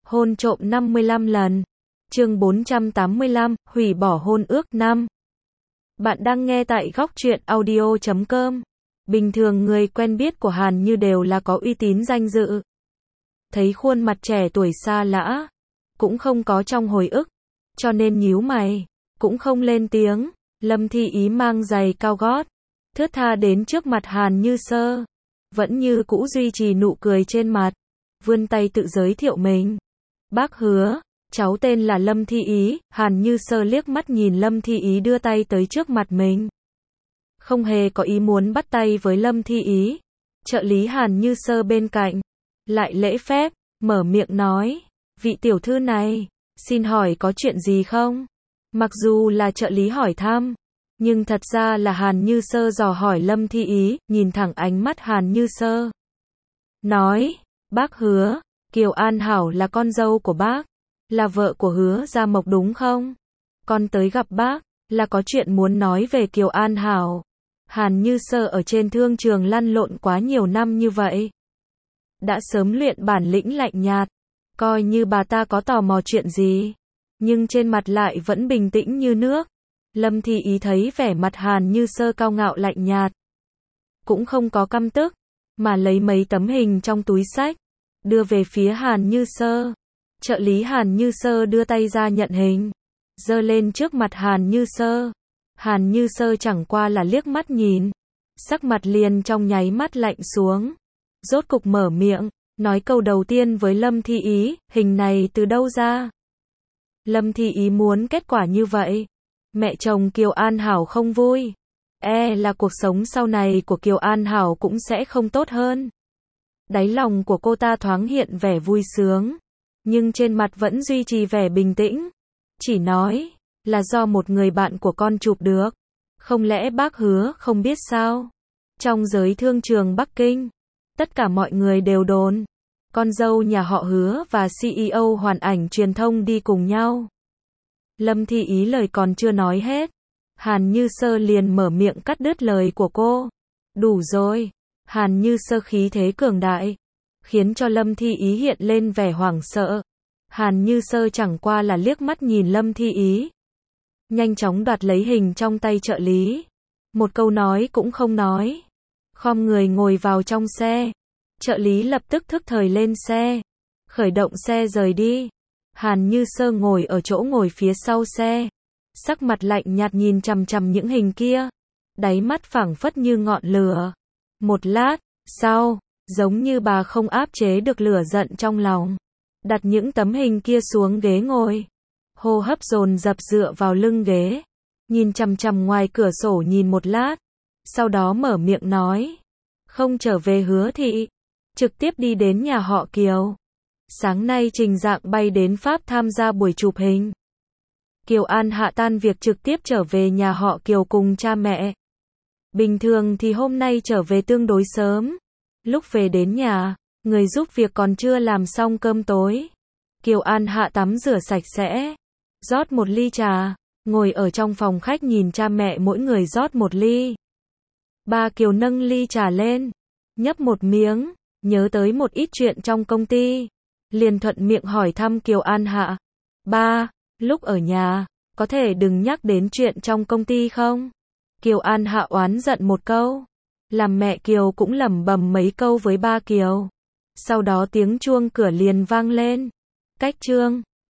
Hôn trộm 55 lần. Chương 485, hủy bỏ hôn ước 5. Bạn đang nghe tại góc truyện audio.com. Bình thường người quen biết của Hàn Như đều là có uy tín danh dự. Thấy khuôn mặt trẻ tuổi xa lạ, cũng không có trong hồi ức, cho nên nhíu mày, cũng không lên tiếng. Lâm Thi Ý mang giày cao gót, thướt tha đến trước mặt Hàn Như Sơ, vẫn như cũ duy trì nụ cười trên mặt, vươn tay tự giới thiệu mình. Bác Hứa, cháu tên là Lâm Thi Ý. Hàn Như Sơ liếc mắt nhìn Lâm Thi Ý đưa tay tới trước mặt mình. Không hề có ý muốn bắt tay với Lâm Thi Ý. Trợ lý Hàn Như Sơ bên cạnh, lại lễ phép, mở miệng nói, vị tiểu thư này, xin hỏi có chuyện gì không? Mặc dù là trợ lý hỏi thăm, nhưng thật ra là Hàn Như Sơ dò hỏi Lâm Thi Ý, nhìn thẳng ánh mắt Hàn Như Sơ. Nói, bác Hứa, Kiều An Hảo là con dâu của bác, là vợ của Hứa Gia Mộc đúng không? Con tới gặp bác, là có chuyện muốn nói về Kiều An Hảo. Hàn Như Sơ ở trên thương trường lăn lộn quá nhiều năm như vậy, đã sớm luyện bản lĩnh lạnh nhạt, coi như bà ta có tò mò chuyện gì, nhưng trên mặt lại vẫn bình tĩnh như nước. Lâm Thi Ý thấy vẻ mặt Hàn Như Sơ cao ngạo lạnh nhạt, cũng không có căm tức, mà lấy mấy tấm hình trong túi xách, đưa về phía Hàn Như Sơ. Trợ lý Hàn Như Sơ đưa tay ra nhận hình, giơ lên trước mặt Hàn Như Sơ. Hàn Như Sơ chẳng qua là liếc mắt nhìn, sắc mặt liền trong nháy mắt lạnh xuống. Rốt cục mở miệng, nói câu đầu tiên với Lâm Thi Ý, hình này từ đâu ra? Lâm Thi Ý muốn kết quả như vậy. Mẹ chồng Kiều An Hảo không vui. Là cuộc sống sau này của Kiều An Hảo cũng sẽ không tốt hơn. Đáy lòng của cô ta thoáng hiện vẻ vui sướng, nhưng trên mặt vẫn duy trì vẻ bình tĩnh. Chỉ nói, là do một người bạn của con chụp được. Không lẽ bác Hứa không biết sao? Trong giới thương trường Bắc Kinh, tất cả mọi người đều đồn, con dâu nhà họ Hứa và CEO Hoàn Ảnh Truyền thông đi cùng nhau. Lâm Thi Ý lời còn chưa nói hết, Hàn Như Sơ liền mở miệng cắt đứt lời của cô. Đủ rồi. Hàn Như Sơ khí thế cường đại, khiến cho Lâm Thi Ý hiện lên vẻ hoảng sợ. Hàn Như Sơ chẳng qua là liếc mắt nhìn Lâm Thi Ý, nhanh chóng đoạt lấy hình trong tay trợ lý, một câu nói cũng không nói, khom người ngồi vào trong xe. Trợ lý lập tức thức thời lên xe, khởi động xe rời đi. Hàn Như Sơ ngồi ở chỗ ngồi phía sau xe, sắc mặt lạnh nhạt nhìn chằm chằm những hình kia, đáy mắt phảng phất như ngọn lửa. Một lát sau, giống như bà không áp chế được lửa giận trong lòng, đặt những tấm hình kia xuống ghế ngồi, hô hấp dồn dập dựa vào lưng ghế, nhìn chằm chằm ngoài cửa sổ nhìn một lát, sau đó mở miệng nói, không trở về Hứa thị, trực tiếp đi đến nhà họ Kiều. Sáng nay Trình Dạng bay đến Pháp tham gia buổi chụp hình. Kiều An Hạ tan việc trực tiếp trở về nhà họ Kiều cùng cha mẹ. Bình thường thì hôm nay trở về tương đối sớm. Lúc về đến nhà, người giúp việc còn chưa làm xong cơm tối. Kiều An Hạ tắm rửa sạch sẽ, rót một ly trà, ngồi ở trong phòng khách nhìn cha mẹ mỗi người rót một ly. Ba Kiều nâng ly trà lên, nhấp một miếng, nhớ tới một ít chuyện trong công ty, liền thuận miệng hỏi thăm Kiều An Hạ. Ba, lúc ở nhà, có thể đừng nhắc đến chuyện trong công ty không? Kiều An Hạ oán giận một câu, làm mẹ Kiều cũng lẩm bẩm mấy câu với ba Kiều. Sau đó tiếng chuông cửa liền vang lên. Cách Trương,